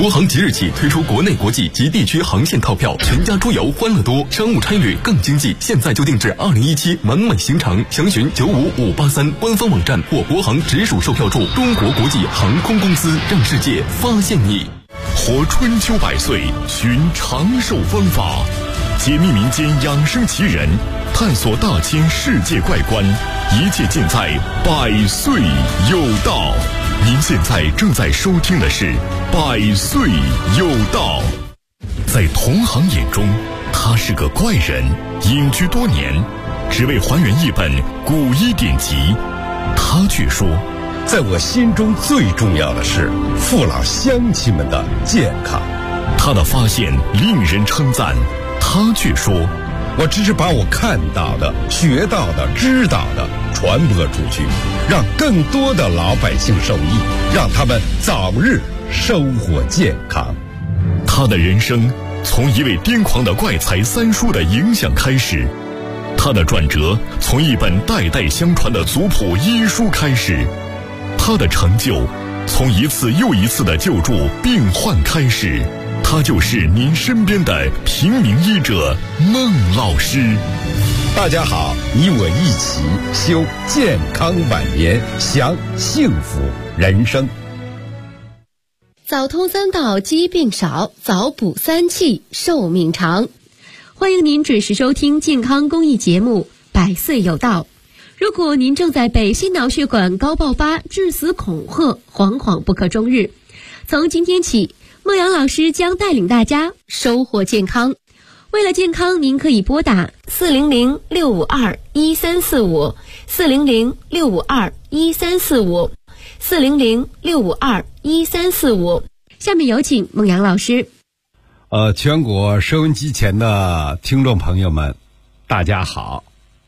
国航即日起推出国内国际及地区航线套票，全家出游欢乐多，商务差旅更经济。现在就定制2017完美行程，详询95583官方网站或国航直属售票处。中国国际航空公司，让世界发现你。 活春秋百岁，寻长寿方法，解密民间养生奇人，探索大千世界怪观，一切尽在百岁有道。您现在正在收听的是百岁有道。在同行眼中，他是个怪人，隐居多年，只为还原一本古医典籍。他却说， 在我心中最重要的是父老乡亲们的健康。 他的发现令人称赞，他却说， 我只是把我看到的、学到的、知道的传播出去，让更多的老百姓受益，让他们早日收获健康。 他的人生从一位癫狂的怪才三叔的影响开始，他的转折从一本代代相传的族谱医书开始，他的成就从一次又一次的救助病患开始。他就是您身边的平民医者孟老师。 大家好，你我一起修健康晚年，享幸福人生。 早通三道，疾病少；早补三气，寿命长。欢迎您准时收听健康公益节目《百岁有道》。如果您正在被心脑血管高爆发、致死恐吓，惶惶不可终日，从今天起，孟阳老师将带领大家收获健康。为了健康，您可以拨打400-652-1345 400-652-1345 400-652-1345。下面有请孟阳老师。 全国收音机前的听众朋友们，大家好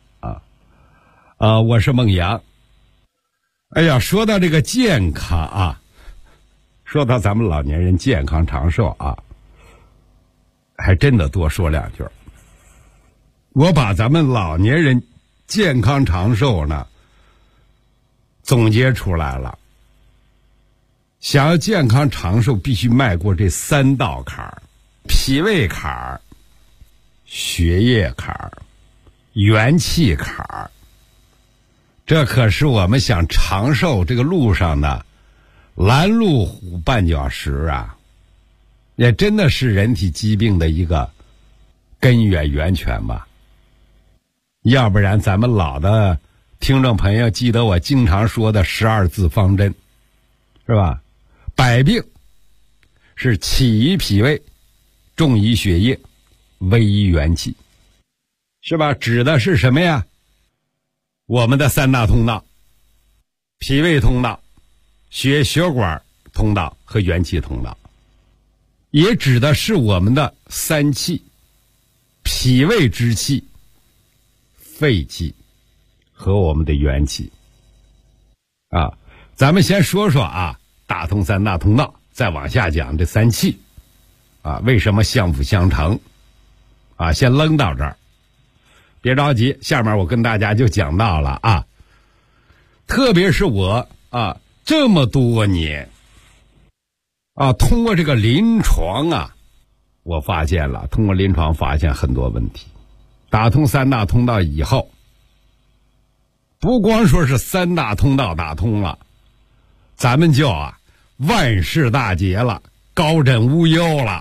我是孟阳。哎呀，说到这个健康啊，说到咱们老年人健康长寿啊，还真的多说两句。我把咱们老年人健康长寿呢总结出来了。想要健康长寿，必须迈过这三道坎儿：脾胃坎儿、血液坎儿、元气坎儿。这可是我们想长寿这个路上的拦路虎绊脚石啊，也真的是人体疾病的一个根源源泉吧。要不然咱们老的听众朋友记得我经常说的12字方针，是吧？百病是起于脾胃，重于血液，危于元气，是吧？指的是什么呀？我们的三大通道：脾胃通道、血管通道和元气通道，也指的是我们的三气：脾胃之气、肺气和我们的元气。咱们先说说打通三大通道，再往下讲这三气为什么相辅相成先扔到这儿，别着急，下面我跟大家就讲到了特别是我这么多年通过这个临床我发现了，通过临床发现很多问题。打通三大通道以后，不光说是三大通道打通了，咱们就万事大吉了，高枕无忧了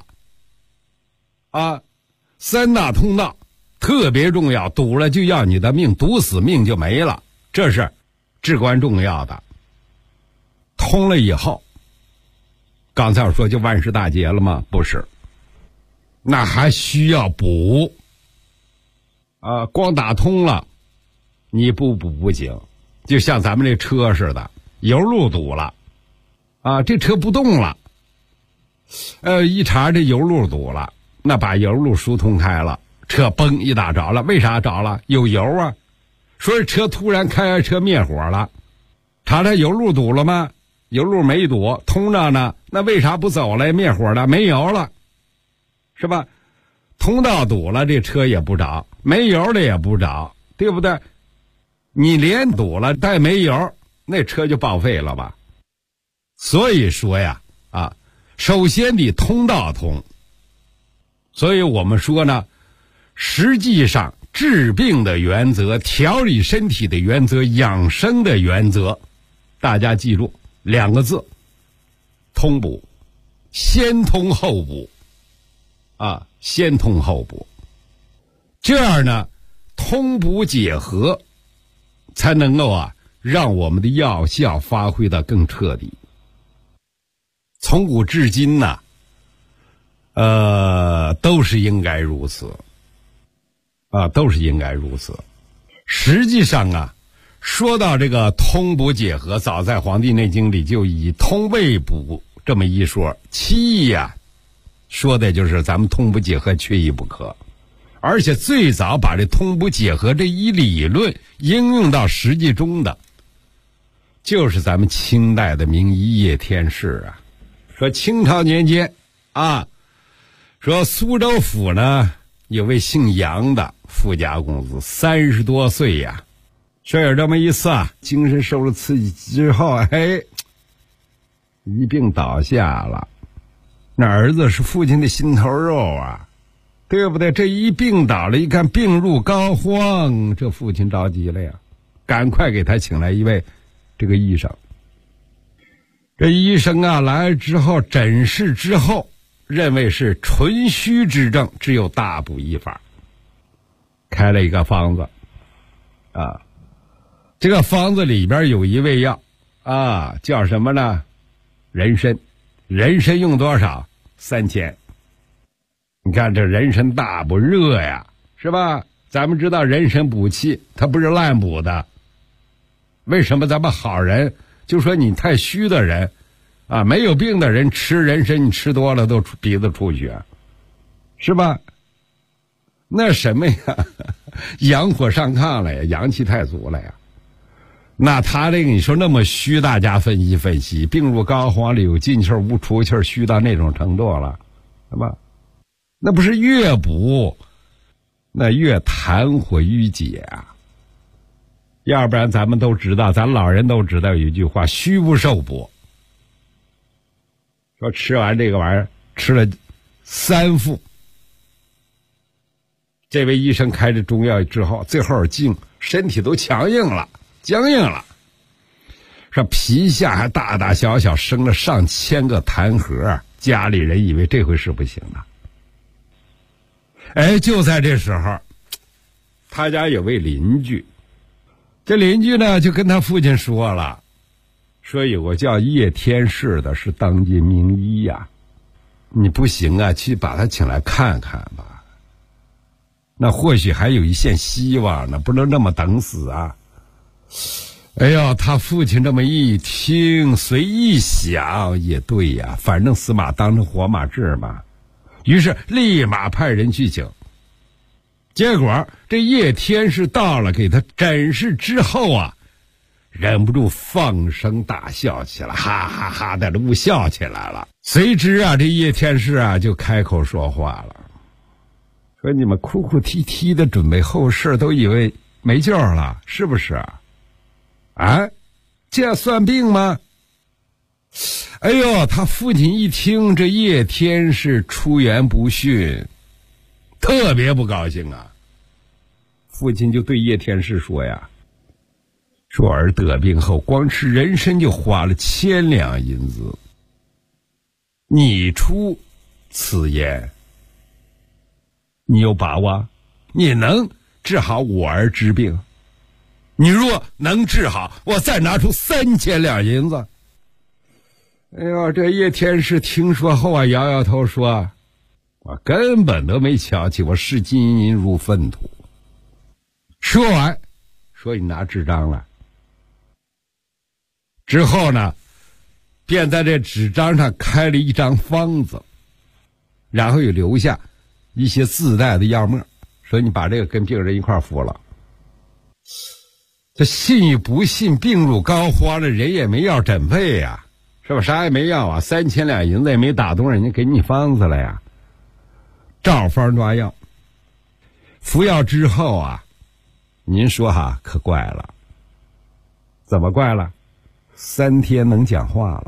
三大通道特别重要，堵了就要你的命，堵死命就没了，这是至关重要的。通了以后，刚才我说就万事大吉了吗？不是，那还需要补光打通了你不补不行。就像咱们这车似的，油路堵了这车不动了，一查这油路堵了，那把油路疏通开了，车嘣一打着了。为啥着了？有油说是车突然开车灭火了，查查油路堵了吗？油路没堵，通着呢，那为啥不走了？灭火了，没油了，是吧？通道堵了，这车也不着，没油的也不着，对不对？你连堵了带没油，那车就报废了吧。所以说呀首先得通道通。所以我们说呢，实际上治病的原则、调理身体的原则、养生的原则，大家记住2个字：通补。先通后补啊，先通后补，这样呢，通补结合才能够让我们的药效发挥得更彻底。从古至今呢，都是应该如此都是应该如此。实际上说到这个通补结合，早在《黄帝内经》里就以通胃补这么一说，其意说的就是咱们通补结合缺一不可。而且最早把这通补结合这一理论应用到实际中的，就是咱们清代的名医叶天士说清朝年间说苏州府呢有位姓杨的富家公子，30多岁说有这么一次精神受了刺激之后一病倒下了。那儿子是父亲的心头肉对不对？这一病倒了，一看病入膏肓，这父亲着急了赶快给他请来一位这个医生。这医生来之后诊视之后，认为是纯虚之症，只有大补一法，开了一个方子这个方子里边有一味药叫什么呢？人参。人参用多少？3000。你看这人参大补热是吧？咱们知道人参补气，它不是滥补的。为什么咱们好人就说你太虚的人没有病的人吃人参，你吃多了都鼻子出血，是吧？那什么阳火上亢了阳气太足了那他这个你说那么虚，大家分析分析，病入膏肓里有进气无出气，虚到那种程度了，是吧？那不是越补那越痰火淤结要不然咱们都知道，咱老人都知道有一句话，虚不受补。说吃完这个玩意儿吃了3副，这位医生开着中药之后，最后身体都僵硬了，说皮下还大大小小生了上千个痰核，家里人以为这回是不行了。就在这时候，他家有位邻居，这邻居呢就跟他父亲说了，说有个叫叶天士的是当今名医你不行去把他请来看看吧，那或许还有一线希望呢，不能那么等死他父亲这么一听，随意想也对反正死马当成活马治嘛，于是立马派人去请。结果这叶天士到了，给他诊视之后忍不住放声大笑起来，哈哈哈的呜笑起来了。随之这叶天士就开口说话了，说你们哭哭啼啼的准备后事，都以为没救了，是不是这算病吗？他父亲一听这叶天士出言不逊，特别不高兴父亲就对叶天士说说儿得病后光吃人参就花了1000两银子，你出此言，你有把握？你能治好我儿之病？你若能治好，我再拿出3000两银子。这叶天士听说后摇摇头说，我根本都没瞧起，我视金银如粪土。说完说你拿纸张来，之后呢便在这纸张上开了一张方子，然后又留下一些自带的药沫，说你把这个跟病人一块服了。这信与不信，病入膏肓了，人也没药诊费是吧？啥也没要3000两银子也没打动人家给你方子了照方抓药。服药之后您说可怪了。怎么怪了？3天能讲话了，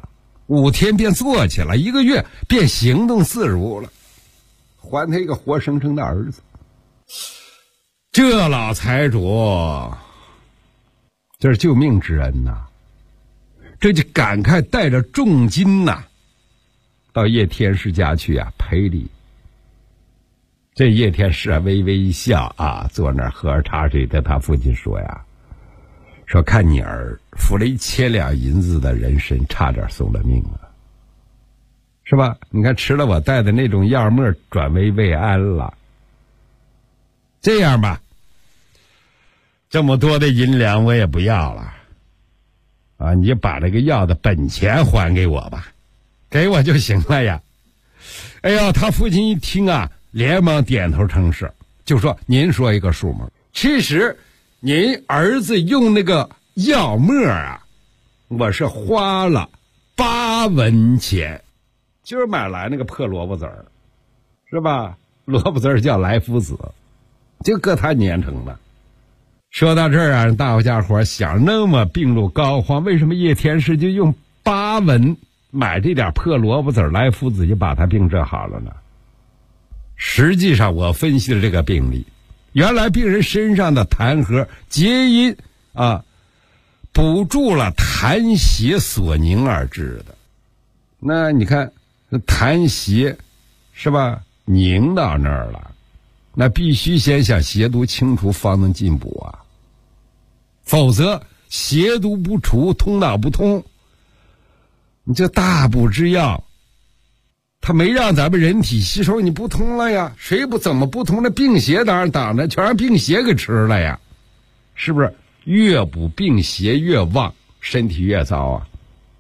5天便坐起来，1个月便行动自如了，还他一个活生生的儿子。这老财主，这是救命之恩呐！这就感慨带着重金呐，到叶天士家去啊赔礼。这叶天士啊微微一笑啊，坐那儿喝着茶水，对他父亲说呀：“说看你儿付了1000两银子的人参，差点送了命了，是吧？你看吃了我带的那种药沫，转危为安了。这样吧，这么多的银两我也不要了。”啊，你就把这个药的本钱还给我吧，给我就行了呀。哎呀，他父亲一听啊，连忙点头称是，就说：“您说一个数目。其实您儿子用那个药沫啊，我是花了8文钱，就是买来那个破萝卜籽儿，是吧？萝卜籽儿叫来福子，就搁他碾成的。”说到这儿啊，大家伙想，那么病入膏肓，为什么叶天士就用8文买这点破萝卜籽来福子就把他病治好了呢？实际上我分析了这个病例，原来病人身上的痰核结因啊，补助了痰邪所凝而致的。那你看痰邪是吧，凝到那儿了，那必须先想邪毒清除方能进补啊，否则邪毒不除，通道不通，你这大补之药它没让咱们人体吸收，你不通了呀，谁不怎么不通？那病邪当然挡着，全让病邪给吃了呀，是不是？越补病邪越旺，身体越糟啊。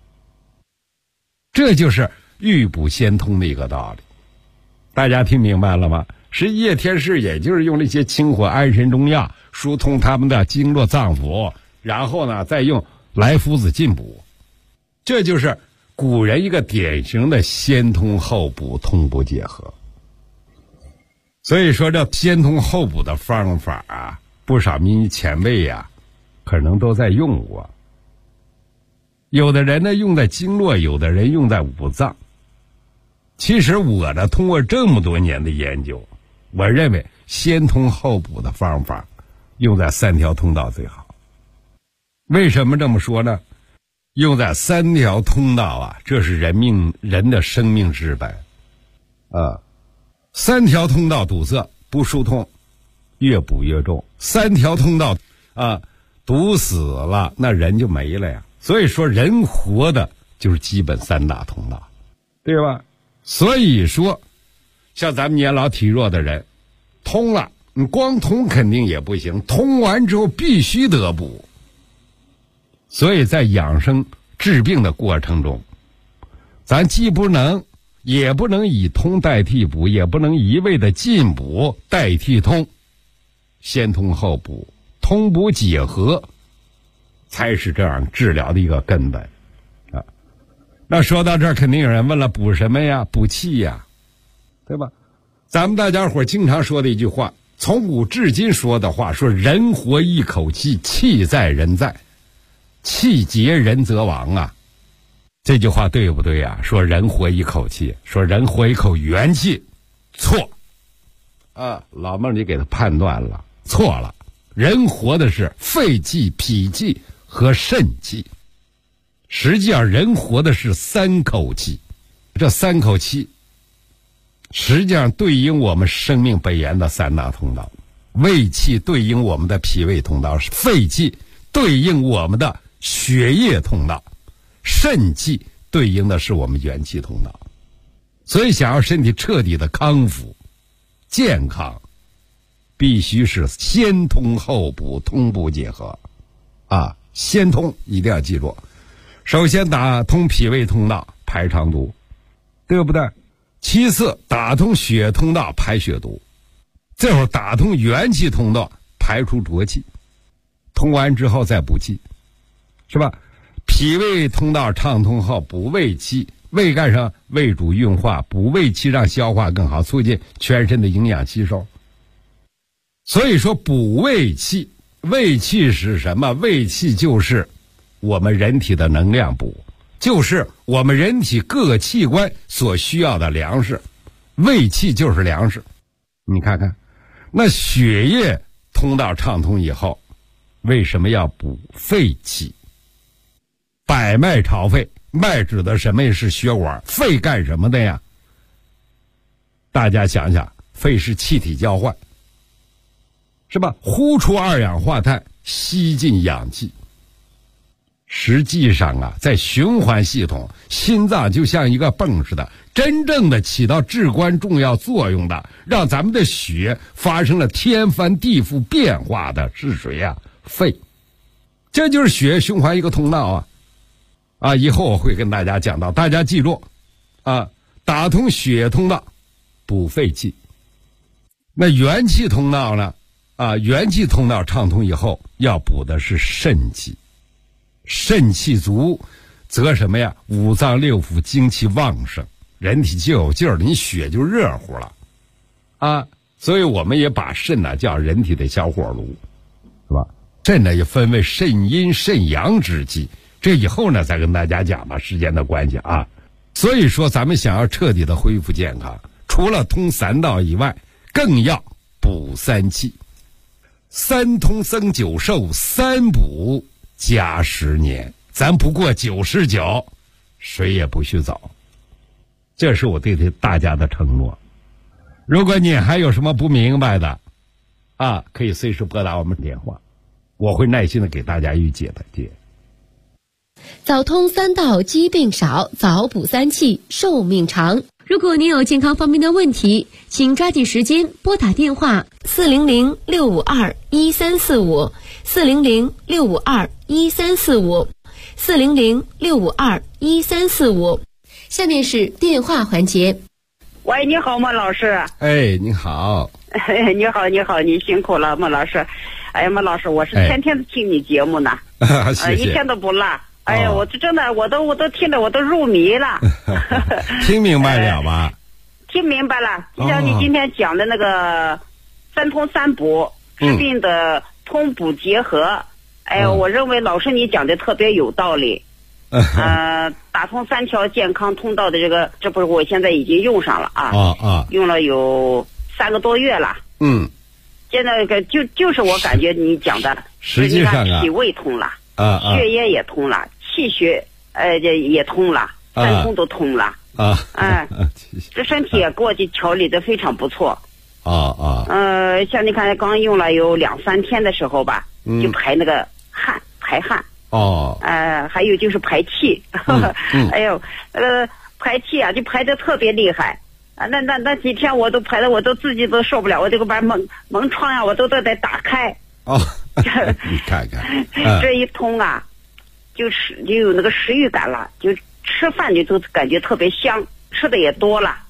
这就是预补先通的一个道理，大家听明白了吗？是叶天士也就是用那些清火安神中药疏通他们的经络脏腑，然后呢再用来福子进补，这就是古人一个典型的先通后补，通补结合。所以说这先通后补的方法啊，不少民医前辈啊可能都在用过。有的人呢用在经络，有的人用在五脏。其实我呢通过这么多年的研究，我认为先通后补的方法用在3条通道最好。为什么这么说呢？用在3条通道啊，这是人的生命之本啊。3条通道堵塞不疏通，越补越重。3条通道啊堵死了，那人就没了呀。所以说人活的就是基本3大通道，对吧？所以说像咱们年老体弱的人，通了你光通肯定也不行，通完之后必须得补。所以在养生治病的过程中，咱既不能也不能以通代替补，也不能一味的进补代替通，先通后补，通补结合才是这样治疗的一个根本啊。那说到这儿，肯定有人问了，补什么呀？补气呀，对吧？咱们大家伙经常说的一句话，从古至今说的话，说人活一口气，气在人在，气结人则亡啊。这句话对不对啊？说人活一口气，说人活一口元气，错啊！老孟你给他判断了，错了。人活的是肺气、脾气和肾气，实际上人活的是3口气。这3口气实际上对应我们生命本源的3大通道。胃气对应我们的脾胃通道，肺气对应我们的血液通道，肾气对应的是我们元气通道。所以想要身体彻底的康复健康，必须是先通后补，通补结合啊！先通一定要记住，首先打通脾胃通道排肠毒，对不对？其次打通血通道排血毒，最后打通元气通道排出浊气，通完之后再补气，是吧？脾胃通道畅通后补胃气，胃干上胃主运化，补胃气让消化更好，促进全身的营养吸收。所以说补胃气，胃气是什么？胃气就是我们人体的能量补， 就是我们人体各个器官所需要的粮食，胃气就是粮食。你看看，那血液通道畅通以后，为什么要补肺气？百脉朝肺，脉指的什么是血管，肺干什么的呀？大家想想，肺是气体交换，是吧？呼出二氧化碳，吸进氧气。实际上啊，在循环系统，心脏就像一个泵似的，真正的起到至关重要作用的，让咱们的血发生了天翻地覆变化的是谁呀？肺。这就是血液循环一个通道啊！以后我会跟大家讲到，大家记住啊，打通血液通道，补肺气。那元气通道呢？元气通道畅通以后，要补的是肾气。肾气足，则什么呀？五脏六腑精气旺盛，人体就有劲儿了，你血就热乎了，所以我们也把肾呢叫人体的小火炉，是吧？肾呢也分为肾阴、肾阳之气，这以后呢再跟大家讲吧，时间的关系啊。所以说，咱们想要彻底的恢复健康，除了通三道以外，更要补三气。三通增九寿，三补加10年，咱不过99，谁也不许走。这是我对大家的承诺。如果你还有什么不明白的可以随时拨打我们电话，我会耐心的给大家予以解答。 早通三道，疾病少；早补三气，寿命长。如果您有健康方面的问题，请抓紧时间拨打电话400-652-1345 400-652-1345 400-652-1345。下面是电话环节。 喂，你好，孟老师。 哎，你好。 你好，你辛苦了，孟老师。哎呀，孟老师，我是天天听你节目呢， 谢谢， 一天都不落。哎呀，我这真的，我都听着我都入迷了。 听明白了吧？ 听明白了，就像你今天讲的那个三通三补，治病的通补结合。哎呀，我认为老师你讲的特别有道理。打通3条健康通道的这不是我现在已经用上了用了有3个多月了。现在就是我感觉你讲的， 实际上脾胃通了，血液也通了，气血也通了，三通都通了这身体也给我调理的非常不错。像你看刚用了有2-3天的时候吧，就排那个排汗。还有就是排气。哎呦，排气就排得特别厉害。那几天我都排的我都自己都受不了，我这个把门窗呀我都得打开。 你看看， 这一通就有那个食欲感了，就吃饭就都感觉特别香，吃的也多了。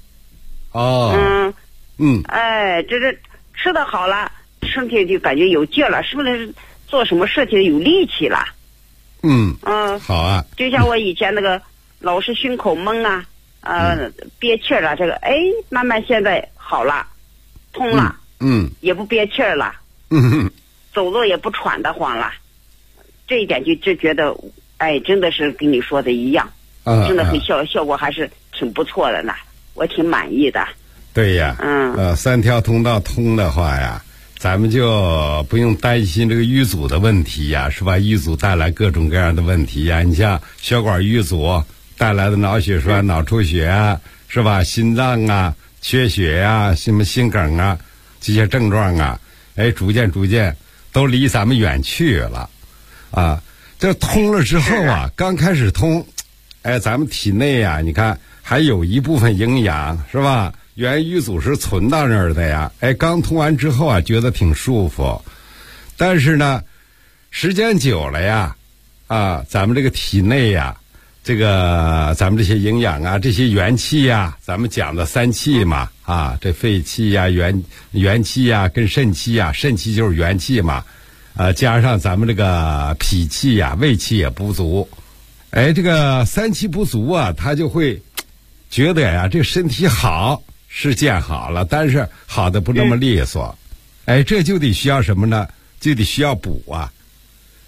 这吃的好了，身体就感觉有劲了，是不是做什么事情有力气了？好啊。就像我以前那个老是胸口闷憋气了，这个慢慢现在好了，通了，也不憋气了，走路也不喘得慌了。这一点就觉得真的是跟你说的一样，真的很效果还是挺不错的呢，我挺满意的。 对呀，3条通道通的话呀，咱们就不用担心这个淤阻的问题呀，是吧？淤阻带来各种各样的问题呀，你像血管淤阻带来的脑血栓、脑出血是吧？心脏缺血什么心梗这些症状逐渐都离咱们远去了这通了之后刚开始通，咱们体内你看还有一部分营养是吧？原淤阻是存到那儿的呀，刚通完之后觉得挺舒服，但是呢，时间久了呀，咱们这个体内这个咱们这些营养这些元气咱们讲的3气嘛，这肺气元气跟肾气肾气就是元气嘛，加上咱们这个脾气胃气也不足，这个3气不足他就会觉得这身体好。是见好了，但是好的不那么利索，这就得需要什么呢？就得需要补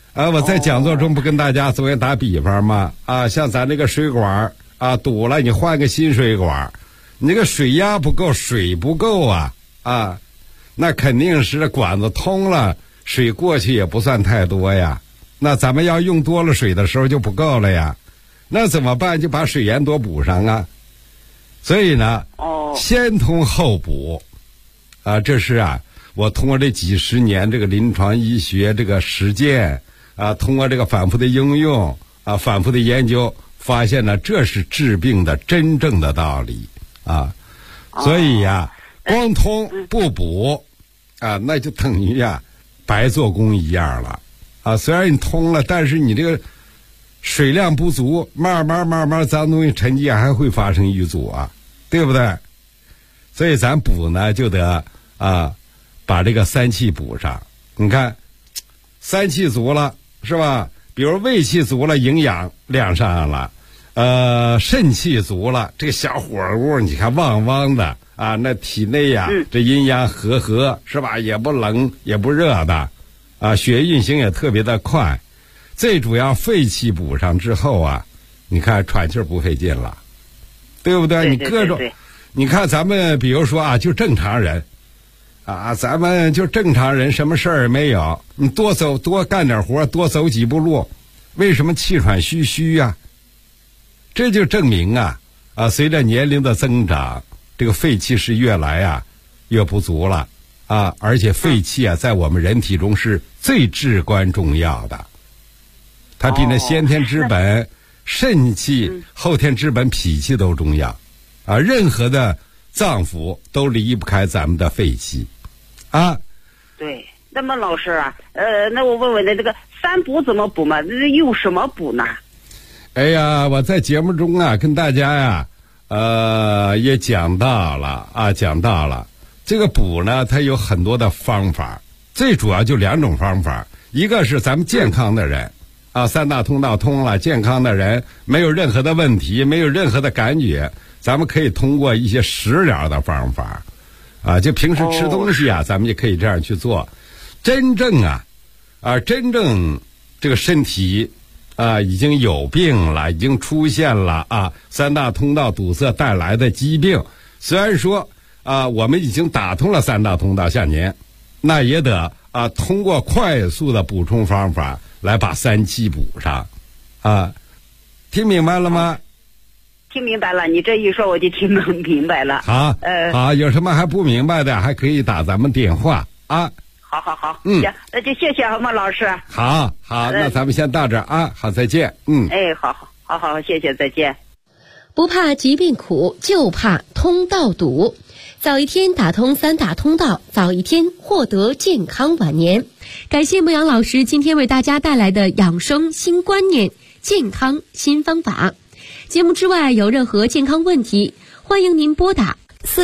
我在讲座中不跟大家总也打比方吗？像咱这个水管堵了，你换个新水管，你这个水压不够，水不够那肯定是管子通了，水过去也不算太多呀。那咱们要用多了水的时候就不够了呀，那怎么办？就把水源多补上啊。所以呢，先通后补这是我通过这几十年这个临床医学这个实践通过这个反复的应用反复的研究，发现呢这是治病的真正的道理所以光通不补那就等于白做工一样了虽然你通了，但是你这个水量不足，慢慢脏东西沉积还会发生淤阻对不对？所以咱补呢就得把这个三气补上。你看三气足了是吧？比如胃气足了，营养量上了肾气足了，这个小火锅你看旺旺的那体内这阴阳和是吧？也不冷也不热的血运行也特别的快。最主要肺气补上之后你看喘气不费劲了，对不对？你各种你看咱们比如说就正常人咱们就正常人什么事儿也没有，你多干点活，多走几步路，为什么气喘吁吁这就证明随着年龄的增长，这个肺气是越来越不足了而且肺气在我们人体中是最至关重要的，它比那先天之本肾气后天之本脾气都重要任何的脏腑都离不开咱们的肺气对。那么老师那我问问这个三补怎么补嘛？用什么补呢？ 哎呀，我在节目中跟大家也讲到了这个补呢，它有很多的方法，最主要就两种方法。一个是咱们健康的人三大通道通了，健康的人没有任何的问题，没有任何的感觉，咱们可以通过一些食疗的方法就平时吃东西咱们也可以这样去做。真正真正这个身体已经有病了，已经出现了三大通道堵塞带来的疾病，虽然说我们已经打通了三大通道，像您那也得通过快速的补充方法来把三气补上听明白了吗？ 听明白了，你这一说我就听明白了。 好有什么还不明白的还可以打咱们电话好行，那就谢谢孟老师。 好那咱们先到这儿好，再见。 好，谢谢，再见。 不怕疾病苦，就怕通道堵。早一天打通三大通道，早一天获得健康晚年。感谢牧羊老师今天为大家带来的养生新观念、健康新方法。节目之外有任何健康问题，欢迎您拨打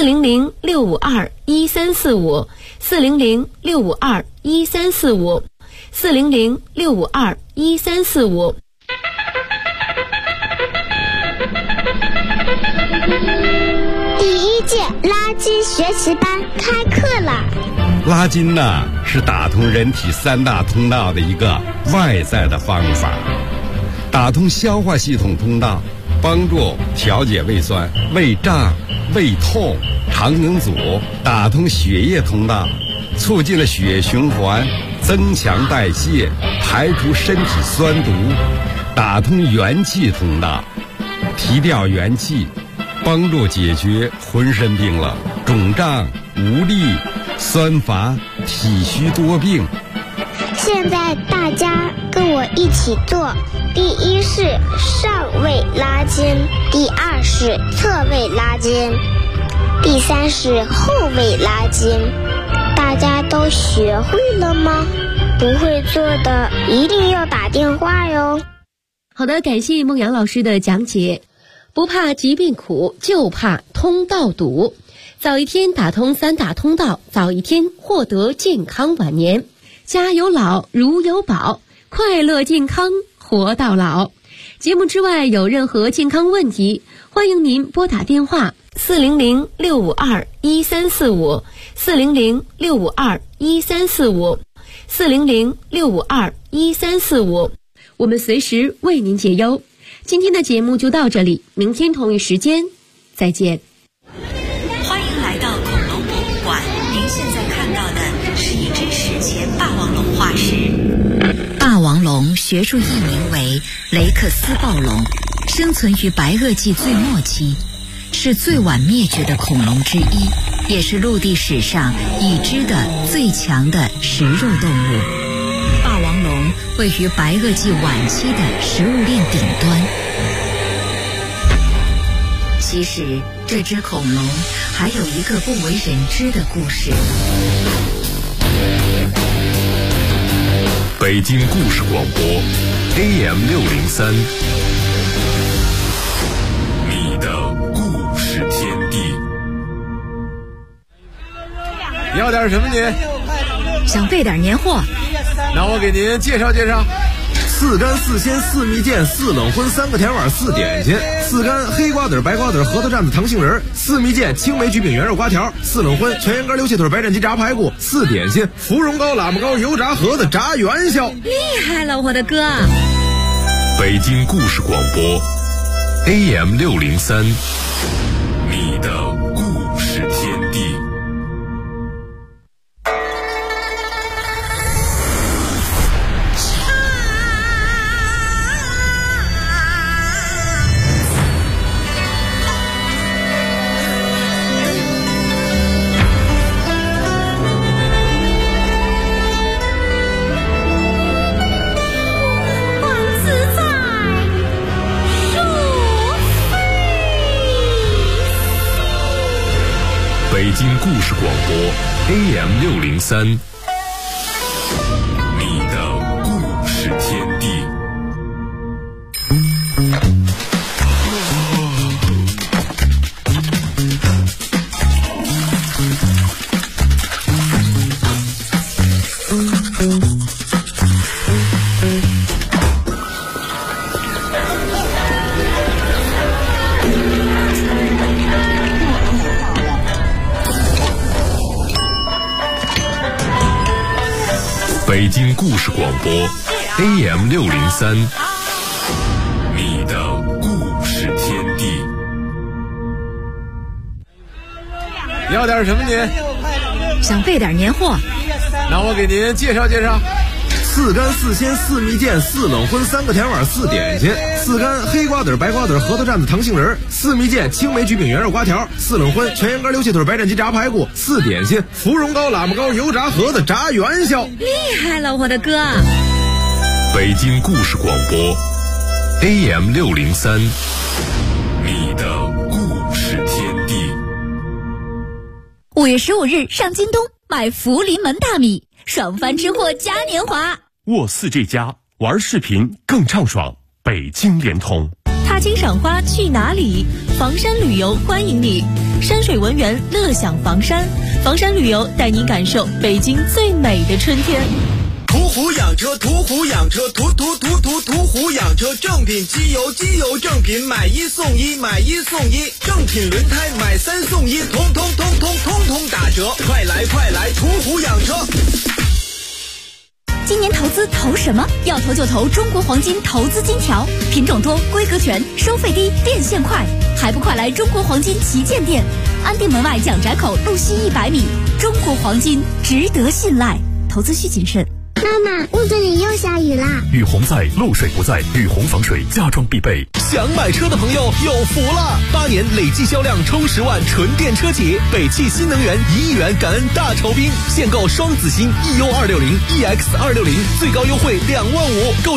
400-652-1345 400-652-1345 400-652-1345。 第一届拉筋学习班开课了。 拉筋呢是打通人体三大通道的一个外在的方法，打通消化系统通道，帮助调节胃酸、胃胀、胃痛、肠梗阻；打通血液通道，促进了血液循环，增强代谢，排除身体酸毒；打通元气通道，提调元气，帮助解决浑身冰冷、肿胀、无力、酸乏、体虚多病。 现在大家跟我一起做，第一是上位拉筋，第二是侧位拉筋，第三是后位拉筋。大家都学会了吗？不会做的一定要打电话哟。 好的，感谢孟阳老师的讲解。不怕疾病苦，就怕通道堵。早一天打通三大通道，早一天获得健康晚年。家有老，如有宝，快乐健康活到老。节目之外有任何健康问题，欢迎您拨打电话400-652-1345 400-652-1345 400-652-1345，我们随时为您解忧。今天的节目就到这里，明天同一时间再见。 欢迎来到恐龙博物馆，您现在看到的是一只史前霸王龙化石。霸王龙学术译名为雷克斯暴龙，生存于白垩纪最末期，是最晚灭绝的恐龙之一，也是陆地史上已知的最强的食肉动物。霸王龙位于白垩纪晚期的食物链顶端。其实这只恐龙还有一个不为人知的故事。 北京故事广播 AM603， 你的故事天地。 要点什么您？ 想备点年货， 那我给您介绍介绍。4干4鲜4蜜饯4冷荤3个甜碗4点心，4干黑瓜子白瓜子核桃蘸子糖杏仁，4蜜饯青梅橘饼圆肉瓜条，4冷荤全羊肝溜蟹腿白斩鸡炸排骨，4点心芙蓉糕喇嘛糕油炸盒子炸元宵。 厉害了我的哥！ 北京故事广播 AM603， 你的故事天地。北京故事广播 AM603， 你的故事天地。北京故事广播 AM603， 你的故事天地。 要点什么您？ 想备点年货， 那我给您介绍介绍。4干4鲜4蜜饯4冷荤3个甜碗4点心，4干黑瓜子白瓜子核桃蘸子糖杏仁，4蜜饯青梅橘饼圆肉瓜条，4冷荤全羊肝溜蟹腿白斩鸡炸排骨，4点心芙蓉糕喇嘛糕油炸盒子炸元宵。 厉害了我的哥！ 北京故事广播 AM603， 你的故事天地。 5月15日上京东买福临门大米，爽翻吃货嘉年华。 沃4G+玩视频更畅爽，北京联通。 踏青赏花去哪里？房山旅游欢迎你，山水文园乐享房山，房山旅游带您感受北京最美的春天。 途虎养车，途虎养车，途虎养车，正品机油，机油正品，买1送1，买1送1，正品轮胎买3送1，通通打折，快来途虎养车。 今年投资投什么？要投就投中国黄金投资金条，品种多，规格全，收费低，变现快，还不快来中国黄金旗舰店，安定门外蒋宅口路西100米，中国黄金值得信赖，投资需谨慎。 妈妈，屋子里又下雨啦！ 雨洪在，漏水不在，雨洪防水家装必备。 想买车的朋友有福了！8年累计销量冲10万纯电车企，北汽新能源1亿元感恩大酬宾，现购双子星 EU260、EX260，最高优惠2万5，购